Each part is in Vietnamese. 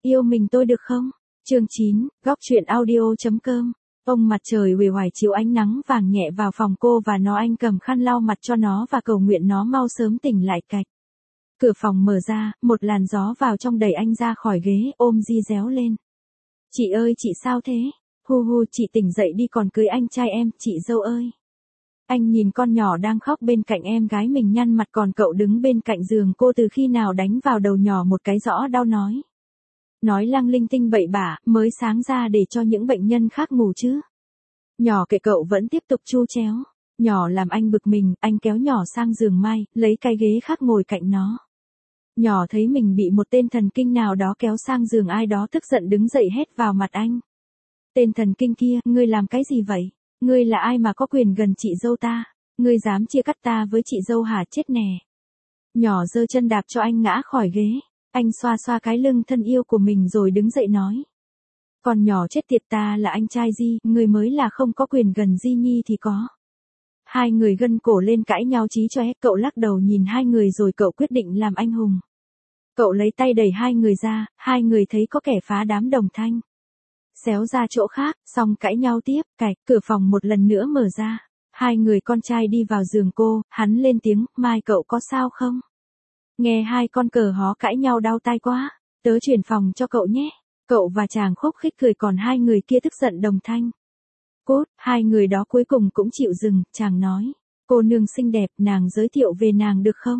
yêu mình tôi được không? Chương 9, góc truyện audio.com. Ông mặt trời uể oải chiếu ánh nắng vàng nhẹ vào phòng cô và nó, anh cầm khăn lau mặt cho nó và cầu nguyện nó mau sớm tỉnh lại. Cạch. Cửa phòng mở ra, một làn gió vào trong đẩy anh ra khỏi ghế, ôm Di réo lên. Chị ơi, chị sao thế? Hu hu, chị tỉnh dậy đi còn cưới anh trai em, chị dâu ơi. Anh nhìn con nhỏ đang khóc bên cạnh em gái mình nhăn mặt, còn cậu đứng bên cạnh giường cô từ khi nào đánh vào đầu nhỏ một cái rõ đau nói. Nói lăng linh tinh bậy bạ, mới sáng ra để cho những bệnh nhân khác ngủ chứ. Nhỏ kệ cậu vẫn tiếp tục chu chéo. Nhỏ làm anh bực mình, anh kéo nhỏ sang giường Mai, lấy cái ghế khác ngồi cạnh nó. Nhỏ thấy mình bị một tên thần kinh nào đó kéo sang giường, ai đó tức giận đứng dậy hét vào mặt anh. Tên thần kinh kia, ngươi làm cái gì vậy? Ngươi là ai mà có quyền gần chị dâu ta? Ngươi dám chia cắt ta với chị dâu hả? Chết nè. Nhỏ giơ chân đạp cho anh ngã khỏi ghế. Anh xoa xoa cái lưng thân yêu của mình rồi đứng dậy nói. Còn nhỏ chết tiệt, ta là anh trai Di, ngươi mới là không có quyền gần Di Nhi thì có. Hai người gân cổ lên cãi nhau chí chóe, cậu lắc đầu nhìn hai người rồi cậu quyết định làm anh hùng. Cậu lấy tay đẩy hai người ra, hai người thấy có kẻ phá đám đồng thanh. Xéo ra chỗ khác, xong cãi nhau tiếp. Cạch, cửa phòng một lần nữa mở ra. Hai người con trai đi vào giường cô, hắn lên tiếng, Mai cậu có sao không? Nghe hai con cờ hó cãi nhau đau tai quá, tớ chuyển phòng cho cậu nhé. Cậu và chàng khúc khích cười, còn hai người kia tức giận đồng thanh. Cốt, hai người đó cuối cùng cũng chịu dừng, chàng nói. Cô nương xinh đẹp, nàng giới thiệu về nàng được không?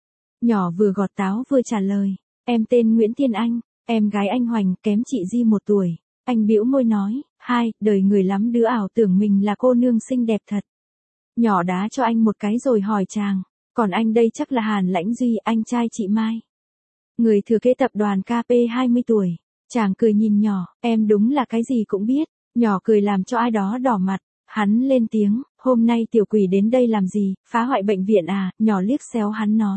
Nhỏ vừa gọt táo vừa trả lời. Em tên Nguyễn Thiên Anh, em gái anh Hoành, kém chị Di 1 tuổi. Anh bĩu môi nói, đời người lắm đứa ảo tưởng mình là cô nương xinh đẹp thật. Nhỏ đá cho anh một cái rồi hỏi chàng, còn anh đây chắc là Hàn Lãnh Duy, anh trai chị Mai. Người thừa kế tập đoàn KP 20 tuổi. Chàng cười nhìn nhỏ, em đúng là cái gì cũng biết. Nhỏ cười làm cho ai đó đỏ mặt. Hắn lên tiếng, hôm nay tiểu quỷ đến đây làm gì, phá hoại bệnh viện à? Nhỏ liếc xéo hắn nói.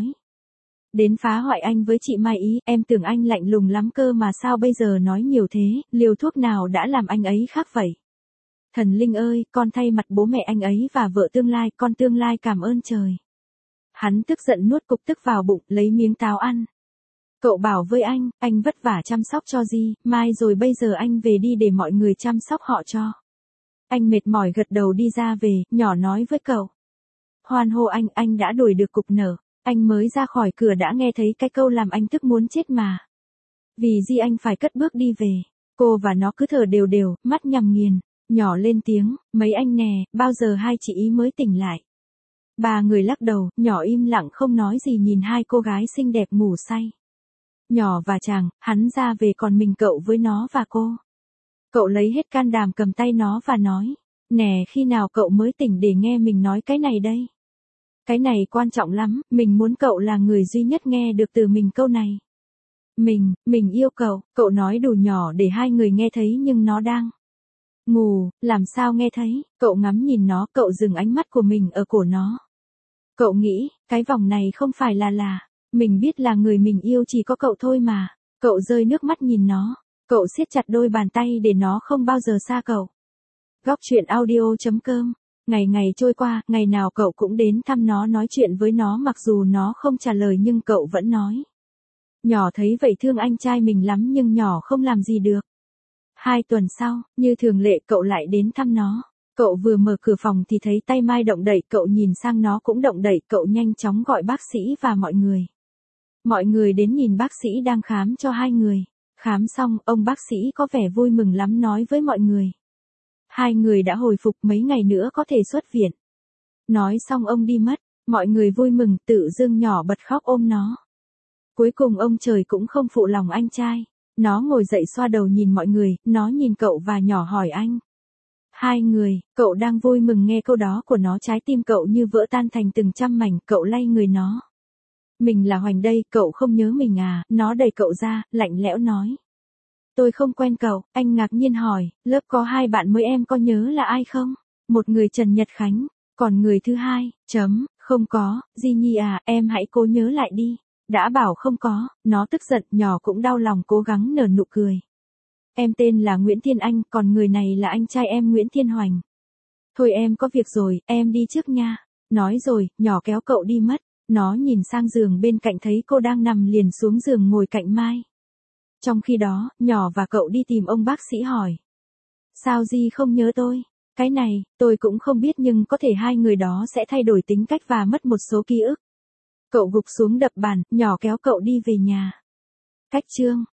Đến phá hoại anh với chị Mai ý, em tưởng anh lạnh lùng lắm cơ mà sao bây giờ nói nhiều thế, liều thuốc nào đã làm anh ấy khác vậy? Thần linh ơi, con thay mặt bố mẹ anh ấy và vợ tương lai, con tương lai cảm ơn trời. Hắn tức giận nuốt cục tức vào bụng, lấy miếng táo ăn. Cậu bảo với anh vất vả chăm sóc cho Di, Mai rồi bây giờ anh về đi để mọi người chăm sóc họ cho. Anh mệt mỏi gật đầu đi ra về, nhỏ nói với cậu. Hoan hô anh đã đuổi được cục nở. Anh mới ra khỏi cửa đã nghe thấy cái câu làm anh tức muốn chết mà. Vì Di anh phải cất bước đi về. Cô và nó cứ thở đều đều, mắt nhằm nghiền. Nhỏ lên tiếng, mấy anh nè, bao giờ hai chị ý mới tỉnh lại? Ba người lắc đầu, nhỏ im lặng không nói gì nhìn hai cô gái xinh đẹp ngủ say. Nhỏ và chàng, hắn ra về còn mình cậu với nó và cô. Cậu lấy hết can đảm cầm tay nó và nói, nè khi nào cậu mới tỉnh để nghe mình nói cái này đây? Cái này quan trọng lắm, mình muốn cậu là người duy nhất nghe được từ mình câu này. Mình yêu cậu nói đủ nhỏ để hai người nghe thấy nhưng nó đang ngủ, làm sao nghe thấy? Cậu ngắm nhìn nó, cậu dừng ánh mắt của mình ở cổ nó. Cậu nghĩ, cái vòng này không phải là, mình biết là người mình yêu chỉ có cậu thôi mà. Cậu rơi nước mắt nhìn nó, cậu siết chặt đôi bàn tay để nó không bao giờ xa cậu. Góc truyện audio.com. Ngày trôi qua, ngày nào cậu cũng đến thăm nó nói chuyện với nó mặc dù nó không trả lời nhưng cậu vẫn nói. Nhỏ thấy vậy thương anh trai mình lắm nhưng nhỏ không làm gì được. 2 tuần sau, như thường lệ cậu lại đến thăm nó. Cậu vừa mở cửa phòng thì thấy tay Mai động đậy, cậu nhìn sang nó cũng động đậy, cậu nhanh chóng gọi bác sĩ và mọi người. Mọi người đến nhìn bác sĩ đang khám cho hai người. Khám xong, ông bác sĩ có vẻ vui mừng lắm nói với mọi người. Hai người đã hồi phục, mấy ngày nữa có thể xuất viện. Nói xong ông đi mất, mọi người vui mừng, tự dưng nhỏ bật khóc ôm nó. Cuối cùng ông trời cũng không phụ lòng anh trai. Nó ngồi dậy xoa đầu nhìn mọi người, nó nhìn cậu và nhỏ hỏi anh. Hai người, cậu đang vui mừng nghe câu đó của nó, trái tim cậu như vỡ tan thành từng trăm mảnh, cậu lay người nó. Mình là Hoành đây, cậu không nhớ mình à? Nó đẩy cậu ra, lạnh lẽo nói. Tôi không quen cậu. Anh ngạc nhiên hỏi, lớp có 2 bạn mới em có nhớ là ai không? Một người Trần Nhật Khánh, còn người thứ hai, không có, Di Nhi à, em hãy cố nhớ lại đi. Đã bảo không có, nó tức giận, nhỏ cũng đau lòng cố gắng nở nụ cười. Em tên là Nguyễn Thiên Anh, còn người này là anh trai em Nguyễn Thiên Hoành. Thôi em có việc rồi, em đi trước nha. Nói rồi, nhỏ kéo cậu đi mất. Nó nhìn sang giường bên cạnh thấy cô đang nằm liền xuống giường ngồi cạnh Mai. Trong khi đó, nhỏ và cậu đi tìm ông bác sĩ hỏi. Sao Di không nhớ tôi? Cái này, tôi cũng không biết nhưng có thể hai người đó sẽ thay đổi tính cách và mất một số ký ức. Cậu gục xuống đập bàn, nhỏ kéo cậu đi về nhà. Cách chương